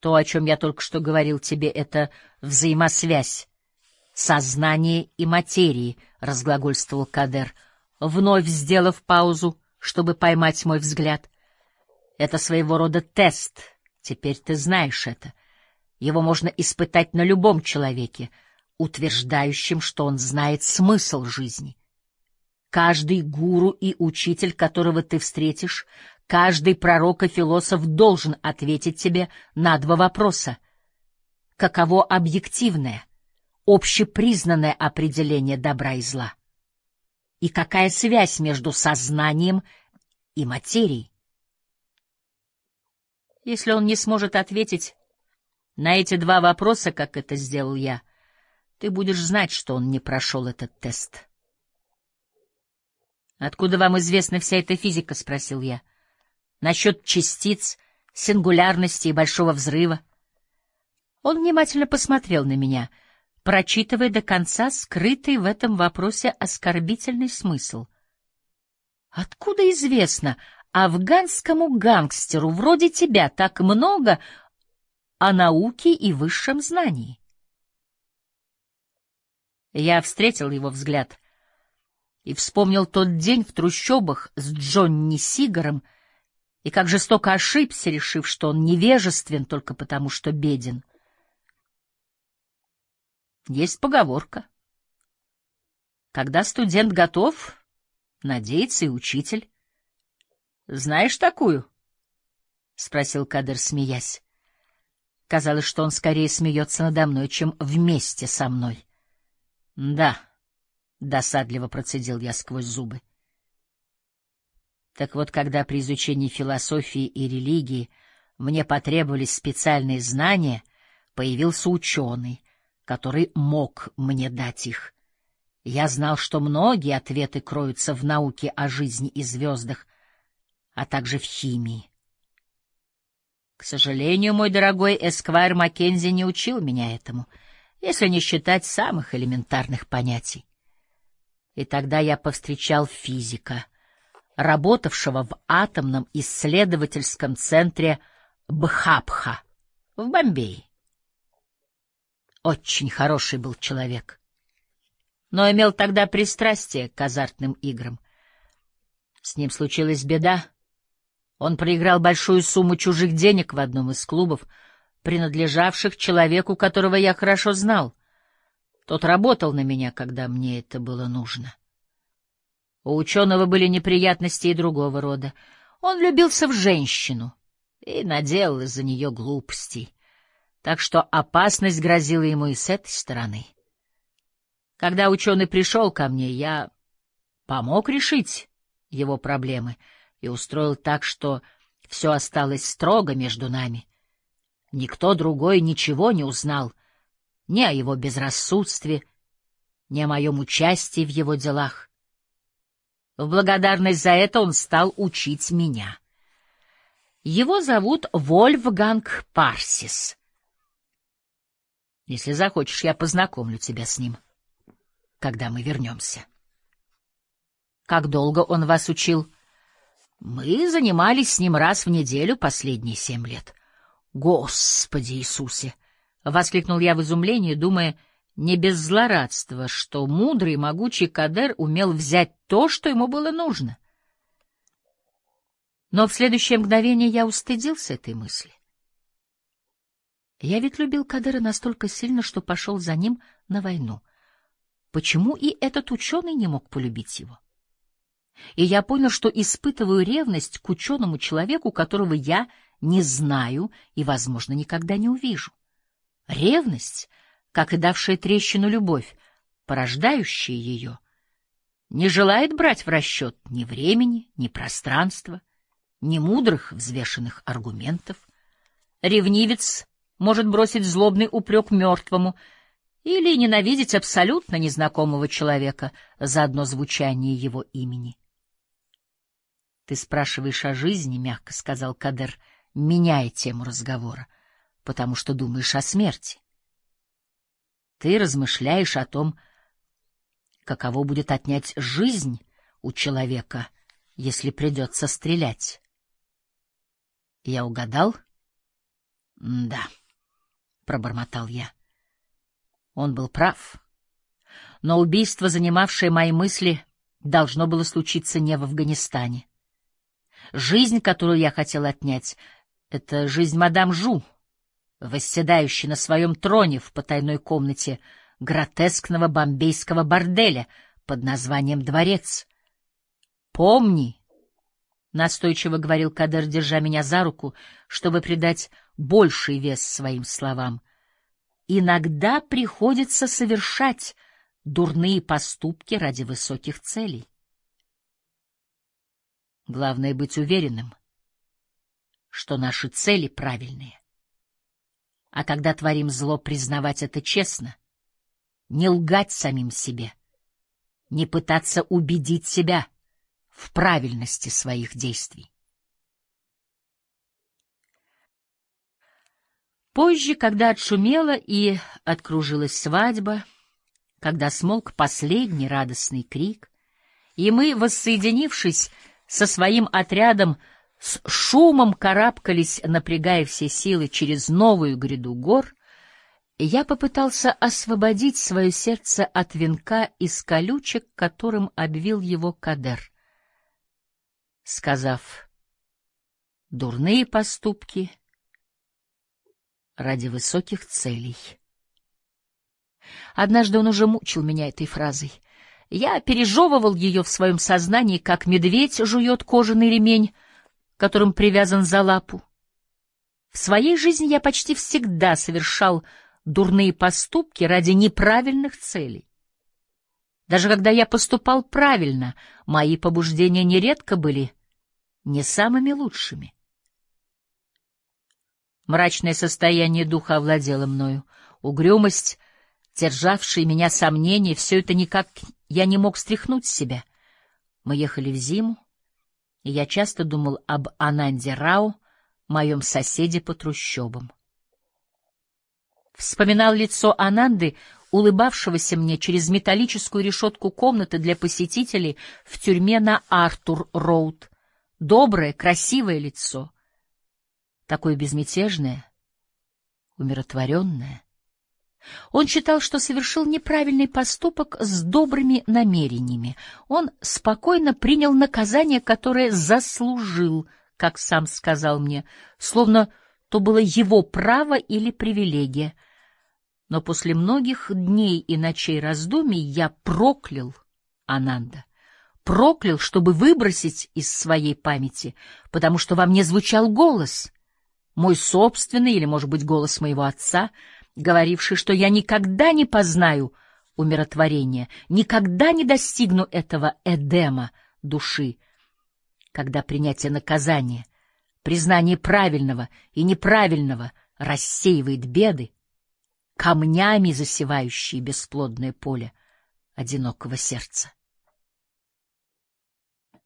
То, о чем я только что говорил тебе, — это взаимосвязь сознания и материи, — разглагольствовал Кадер, вновь сделав паузу, чтобы поймать мой взгляд. Это своего рода тест. Теперь ты знаешь это. Его можно испытать на любом человеке, утверждающем, что он знает смысл жизни. Каждый гуру и учитель, которого ты встретишь, каждый пророк и философ должен ответить тебе на два вопроса. Каково объективное, общепризнанное определение добра и зла? И какая связь между сознанием и материей? Если он не сможет ответить на эти два вопроса, как это сделал я, ты будешь знать, что он не прошел этот тест. «Откуда вам известна вся эта физика?» — спросил я. «Насчет частиц, сингулярности и большого взрыва?» Он внимательно посмотрел на меня, прочитывая до конца скрытый в этом вопросе оскорбительный смысл. «Откуда известно афганскому гангстеру вроде тебя так много о науке и высшем знании?» Я встретил его взгляд и вспомнил тот день в трущобах с Джонни Сигаром, и как жестоко ошибся, решив, что он невежествен только потому, что беден. Есть поговорка: когда студент готов, надеется и учитель. Знаешь такую? — спросил Кадер, смеясь. Казалось, что он скорее смеется надо мной, чем вместе со мной. — Да, — досадливо процедил я сквозь зубы. Так вот, когда при изучении философии и религии мне потребовались специальные знания, появился ученый, который мог мне дать их. Я знал, что многие ответы кроются в науке о жизни и звездах, а также в химии. К сожалению, мой дорогой эсквайр Маккензи не учил меня этому, если не считать самых элементарных понятий. И тогда я повстречал физика, работавшего в атомном исследовательском центре Бхапха в Бомбее. Очень хороший был человек, но имел тогда пристрастие к азартным играм. С ним случилась беда. Он проиграл большую сумму чужих денег в одном из клубов, принадлежавших человеку, которого я хорошо знал. Тот работал на меня, когда мне это было нужно. У ученого были неприятности и другого рода. Он влюбился в женщину и наделал из-за нее глупостей, так что опасность грозила ему и с этой стороны. Когда ученый пришел ко мне, я помог решить его проблемы и устроил так, что все осталось строго между нами. Никто другой ничего не узнал ни о его безрассудстве, ни о моем участии в его делах. В благодарность за это он стал учить меня. Его зовут Вольфганг Парсис. Если захочешь, я познакомлю тебя с ним, когда мы вернемся. Как долго он вас учил? Мы занимались с ним раз в неделю последние 7 лет. Господи Иисусе! — воскликнул я в изумлении, думая, не без злорадства, что мудрый и могучий Кадер умел взять то, что ему было нужно. Но в следующее мгновение я устыдился этой мысли. Я ведь любил Кадера настолько сильно, что пошел за ним на войну. Почему и этот ученый не мог полюбить его? И я понял, что испытываю ревность к ученому человеку, которого я не знаю и, возможно, никогда не увижу. Ревность, как и давшая трещину любовь, порождающая ее, не желает брать в расчет ни времени, ни пространства, ни мудрых взвешенных аргументов. Ревнивец может бросить злобный упрек мертвому или ненавидеть абсолютно незнакомого человека за одно звучание его имени. — Ты спрашиваешь о жизни, — мягко сказал Кадер, меняя тему разговора, — потому что думаешь о смерти. Ты размышляешь о том, каково будет отнять жизнь у человека, если придется стрелять. Я угадал? Да, пробормотал я. Он был прав. Но убийство, занимавшее мои мысли, должно было случиться не в Афганистане. Жизнь, которую я хотел отнять, — это жизнь мадам Жу, восседающей на своем троне в потайной комнате гротескного бомбейского борделя под названием «Дворец». «Помни», — настойчиво говорил Кадер, держа меня за руку, чтобы придать больший вес своим словам, — «иногда приходится совершать дурные поступки ради высоких целей. Главное — быть уверенным, что наши цели правильные. А когда творим зло, признавать это честно, не лгать самим себе, не пытаться убедить себя в правильности своих действий». Позже, когда отшумела и откружилась свадьба, когда смолк последний радостный крик, и мы, воссоединившись со своим отрядом, с шумом карабкались, напрягая все силы через новую гряду гор, я попытался освободить свое сердце от венка из колючек, которым обвил его Кадер, сказав: «Дурные поступки ради высоких целей». Однажды он уже мучил меня этой фразой. Я пережевывал ее в своем сознании, как медведь жует кожаный ремень, которым привязан за лапу. В своей жизни я почти всегда совершал дурные поступки ради неправильных целей. Даже когда я поступал правильно, мои побуждения нередко были не самыми лучшими. Мрачное состояние духа овладело мною, угрюмость, державшие меня сомнения, все это никак я не мог стряхнуть с себя. Мы ехали в зиму, и я часто думал об Ананде Рау, моем соседе по трущобам. Вспоминал лицо Ананды, улыбавшегося мне через металлическую решетку комнаты для посетителей в тюрьме на Артур-Роуд. Доброе, красивое лицо, такое безмятежное, умиротворенное. Он считал, что совершил неправильный поступок с добрыми намерениями. Он спокойно принял наказание, которое заслужил, как сам сказал мне, словно то было его право или привилегия. Но после многих дней и ночей раздумий я проклял Ананда. Проклял, чтобы выбросить из своей памяти, потому что во мне звучал голос, мой собственный или, может быть, голос моего отца, говоривший, что я никогда не познаю умиротворения, никогда не достигну этого эдема души, когда принятие наказания, признание правильного и неправильного рассеивает беды, камнями засевающие бесплодное поле одинокого сердца.